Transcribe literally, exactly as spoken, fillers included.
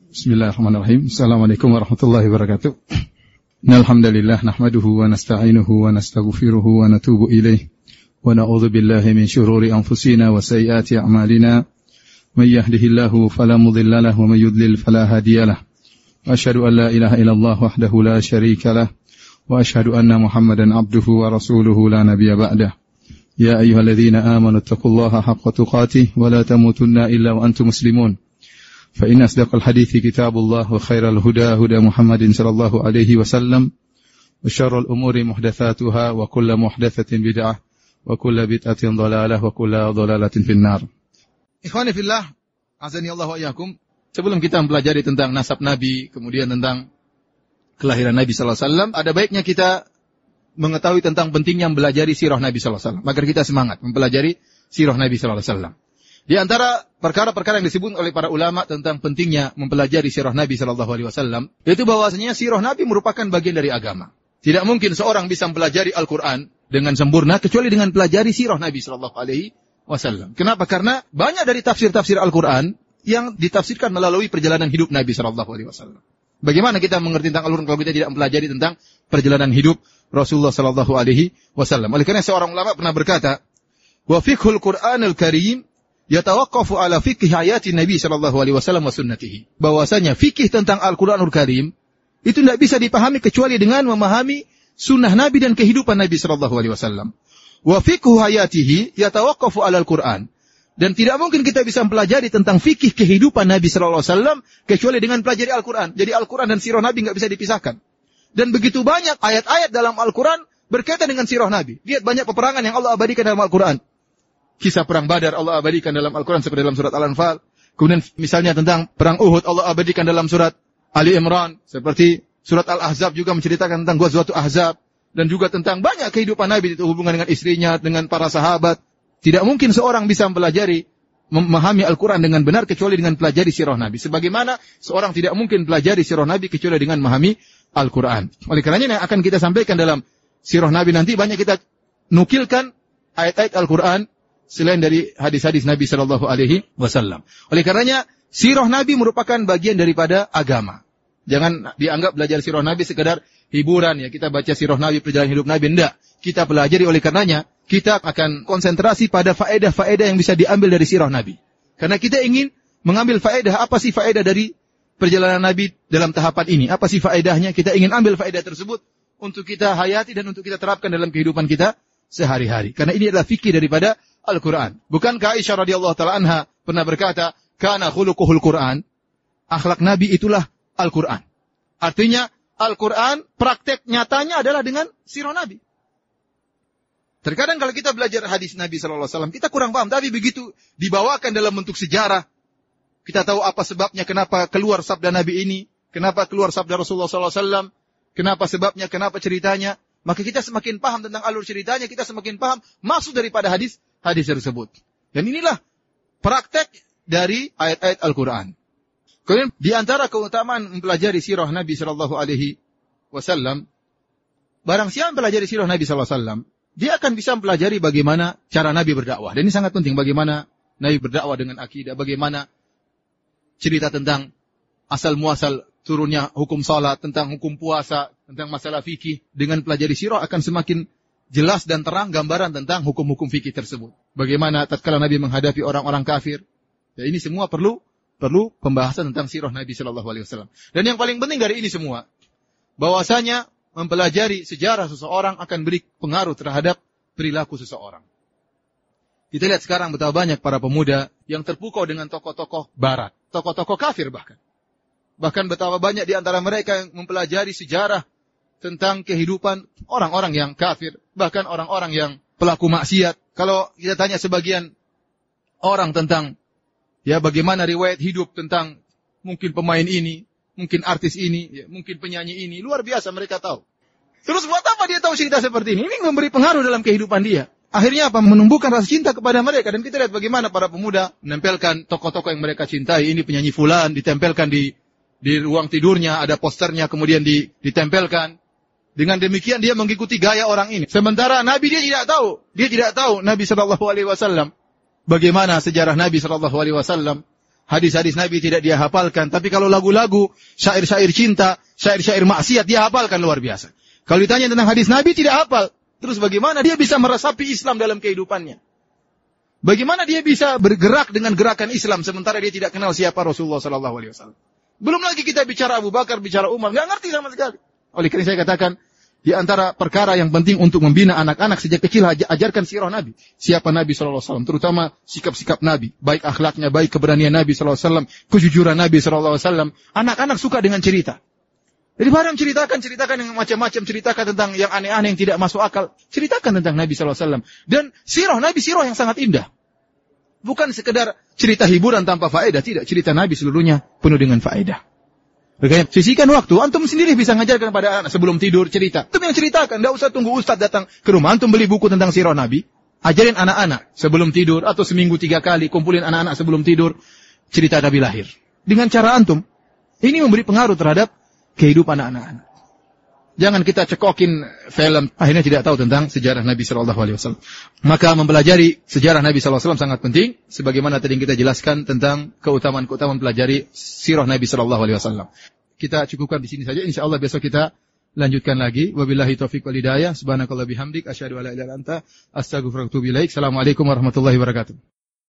Bismillahirrahmanirrahim. Assalamualaikum warahmatullahi wabarakatuh. Alhamdulillah nahmaduhu wa nasta'inuhu wa nastaghfiruhu wa natubu ilaih wa na'udzu billahi min syururi anfusina wa sayyiati a'malina. May yahdihillahu fala mudilla lahu wa may yudlil fala hadiyalah. Wa asyhadu an la ilaha illallah wahdahu la syarika lah wa asyhadu anna Muhammadan abduhu wa rasuluhu la nabiyya ba'dah. Ya ayyuhalladzina amanu taqullaha haqqa tuqatih wa la tamutunna illa wa antum muslimun. فإن أصدق الحديث كتاب الله وخير الهدى هدى محمد صلى الله عليه وسلم وشر الأمور محدثاتها وكل محدثة بدعة وكل بدعة ضلالة وكل ضلالة في النار. Ikhwani fillah, azani Allah wa iyyakum. Sebelum kita mempelajari tentang nasab Nabi, kemudian tentang kelahiran Nabi sallallahu alaihi wasallam, ada baiknya kita mengetahui tentang pentingnya mempelajari sirah Nabi sallallahu alaihi wasallam agar kita semangat mempelajari sirah Nabi sallallahu alaihi wasallam. Di antara perkara-perkara yang disebut oleh para ulama tentang pentingnya mempelajari sirah Nabi sallallahu alaihi wasallam, yaitu bahwasanya sirah Nabi merupakan bagian dari agama. Tidak mungkin seorang bisa mempelajari Al-Qur'an dengan sempurna kecuali dengan pelajari sirah Nabi sallallahu alaihi wasallam. Kenapa? Karena banyak dari tafsir-tafsir Al-Qur'an yang ditafsirkan melalui perjalanan hidup Nabi sallallahu alaihi wasallam. Bagaimana kita mengerti tentang Al-Qur'an kalau kita tidak mempelajari tentang perjalanan hidup Rasulullah sallallahu alaihi wasallam? Oleh karena seorang ulama pernah berkata, "Wa fiqhul Qur'anil Karim yatawaqqafu ala fikih ayati Nabi sallallahu alaihi wasallam wa sunnatihi." Bahwasanya fikih tentang Al-Qur'anul Karim itu tidak bisa dipahami kecuali dengan memahami sunnah Nabi dan kehidupan Nabi sallallahu alaihi wasallam. Wa fikhu hayatihi yatawaqqafu ala Al-Qur'an. Dan tidak mungkin kita bisa mempelajari tentang fikih kehidupan Nabi sallallahu alaihi wasallam kecuali dengan pelajari Al-Qur'an. Jadi Al-Qur'an dan sirah Nabi enggak bisa dipisahkan. Dan begitu banyak ayat-ayat dalam Al-Qur'an berkaitan dengan sirah Nabi. Lihat banyak peperangan yang Allah abadikan dalam Al-Qur'an. Kisah perang Badar Allah abadikan dalam Al-Quran seperti dalam surat Al-Anfal. Kemudian misalnya tentang perang Uhud Allah abadikan dalam surat Ali Imran. Seperti surat Al-Ahzab juga menceritakan tentang Ghazwatul Ahzab. Dan juga tentang banyak kehidupan Nabi itu hubungan dengan istrinya, dengan para sahabat. Tidak mungkin seorang bisa mempelajari, memahami Al-Quran dengan benar kecuali dengan pelajari sirah Nabi. Sebagaimana seorang tidak mungkin pelajari sirah Nabi kecuali dengan memahami Al-Quran. Oleh karenanya yang akan kita sampaikan dalam sirah Nabi nanti banyak kita nukilkan ayat-ayat Al-Quran selain dari hadis-hadis Nabi sallallahu alaihi wasallam. Oleh karenanya, sirah Nabi merupakan bagian daripada agama. Jangan dianggap belajar sirah Nabi sekedar hiburan ya, kita baca sirah Nabi, perjalanan hidup Nabi, enggak. Kita pelajari, oleh karenanya kita akan konsentrasi pada faedah-faedah yang bisa diambil dari sirah Nabi. Karena kita ingin mengambil faedah, apa sih faedah dari perjalanan Nabi dalam tahapan ini? Apa sih faedahnya? Kita ingin ambil faedah tersebut untuk kita hayati dan untuk kita terapkan dalam kehidupan kita sehari-hari. Karena ini adalah fikih daripada Al-Quran. Bukankah Aisyah radhiyallahu ta'ala anha pernah berkata, "Kana khuluquhul Quran." Akhlak Nabi itulah Al-Quran. Artinya, Al-Quran praktek nyatanya adalah dengan sirah Nabi. Terkadang kalau kita belajar hadis Nabi sallallahu alaihi wasallam, kita kurang paham. Tapi begitu dibawakan dalam bentuk sejarah, kita tahu apa sebabnya, kenapa keluar sabda Nabi ini, kenapa keluar sabda Rasulullah sallallahu alaihi wasallam, kenapa sebabnya, kenapa ceritanya. Maka kita semakin paham tentang alur ceritanya, kita semakin paham maksud daripada hadis hadis tersebut. Dan inilah praktek dari ayat-ayat Al-Quran. Kemudian di antara keutamaan mempelajari sirah Nabi sallallahu alaihi wasallam, barang siapa mempelajari sirah Nabi sallallahu alaihi wasallam, dia akan bisa mempelajari bagaimana cara Nabi berdakwah. Dan ini sangat penting, bagaimana Nabi berdakwah dengan akidah, bagaimana cerita tentang asal muasal turunnya hukum salat, tentang hukum puasa, tentang masalah fikih. Dengan pelajari sirah akan semakin jelas dan terang gambaran tentang hukum-hukum fikih tersebut. Bagaimana tatkala Nabi menghadapi orang-orang kafir. Ya, ini semua perlu perlu pembahasan tentang sirah Nabi sallallahu alaihi wasallam. Dan yang paling penting dari ini semua, bahwasanya mempelajari sejarah seseorang akan beri pengaruh terhadap perilaku seseorang. Kita lihat sekarang betapa banyak para pemuda yang terpukau dengan tokoh-tokoh barat, tokoh-tokoh kafir bahkan. Bahkan betapa banyak di antara mereka yang mempelajari sejarah tentang kehidupan orang-orang yang kafir, bahkan orang-orang yang pelaku maksiat. Kalau kita tanya sebagian orang tentang ya bagaimana riwayat hidup tentang mungkin pemain ini, mungkin artis ini, ya, mungkin penyanyi ini, luar biasa mereka tahu. Terus buat apa dia tahu cerita seperti ini? Ini memberi pengaruh dalam kehidupan dia. Akhirnya apa? Menumbuhkan rasa cinta kepada mereka. Dan kita lihat bagaimana para pemuda menempelkan tokoh-tokoh yang mereka cintai. Ini penyanyi fulan, ditempelkan di di ruang tidurnya, ada posternya kemudian ditempelkan. Dengan demikian dia mengikuti gaya orang ini. Sementara Nabi dia tidak tahu. Dia tidak tahu Nabi sallallahu alaihi wasallam. Bagaimana sejarah Nabi sallallahu alaihi wasallam. hadis-hadis Nabi tidak dia hafalkan. Tapi kalau lagu-lagu, syair-syair cinta, syair-syair maksiat, dia hafalkan luar biasa. Kalau ditanya tentang hadis Nabi, tidak hafal. Terus bagaimana dia bisa meresapi Islam dalam kehidupannya? Bagaimana dia bisa bergerak dengan gerakan Islam sementara dia tidak kenal siapa Rasulullah sallallahu alaihi wasallam? Belum lagi kita bicara Abu Bakar, bicara Umar, enggak ngerti sama sekali. Oleh karena saya katakan, di antara perkara yang penting untuk membina anak-anak sejak kecil, ajarkan sirah Nabi. Siapa Nabi sallallahu alaihi wasallam, terutama sikap-sikap Nabi, baik akhlaknya, baik keberanian Nabi sallallahu alaihi wasallam, kejujuran Nabi sallallahu alaihi wasallam. Anak-anak suka dengan cerita. Jadi barang ceritakan, ceritakan yang macam-macam, ceritakan tentang yang aneh-aneh yang tidak masuk akal. Ceritakan tentang Nabi sallallahu alaihi wasallam. Dan sirah Nabi, sirah yang sangat indah. Bukan sekedar cerita hiburan tanpa faedah, tidak. Cerita Nabi seluruhnya penuh dengan faedah. Makanya sisihkan waktu, antum sendiri bisa ngajarkan pada anak sebelum tidur cerita. Antum yang ceritakan, tidak usah tunggu ustaz datang ke rumah. Antum beli buku tentang sirah Nabi, ajarin anak-anak sebelum tidur, atau seminggu tiga kali, kumpulin anak-anak sebelum tidur, cerita Nabi lahir. Dengan cara antum, ini memberi pengaruh terhadap kehidupan anak-anak. Jangan kita cekokin film, akhirnya tidak tahu tentang sejarah Nabi Sallallahu Alaihi Wasallam. Maka mempelajari sejarah Nabi Sallallahu Alaihi Wasallam sangat penting, sebagaimana tadi yang kita jelaskan tentang keutamaan-keutamaan mempelajari sirah Nabi Sallallahu Alaihi Wasallam. Kita cukupkan di sini saja. Insya Allah besok kita lanjutkan lagi. Wabillahi taufiq wal hidayah. Subhanakallah bihamdik. Asyhadu an la ilaha illa anta. Astaghfiruka wa atubu ilaik. Assalamualaikum warahmatullahi wabarakatuh.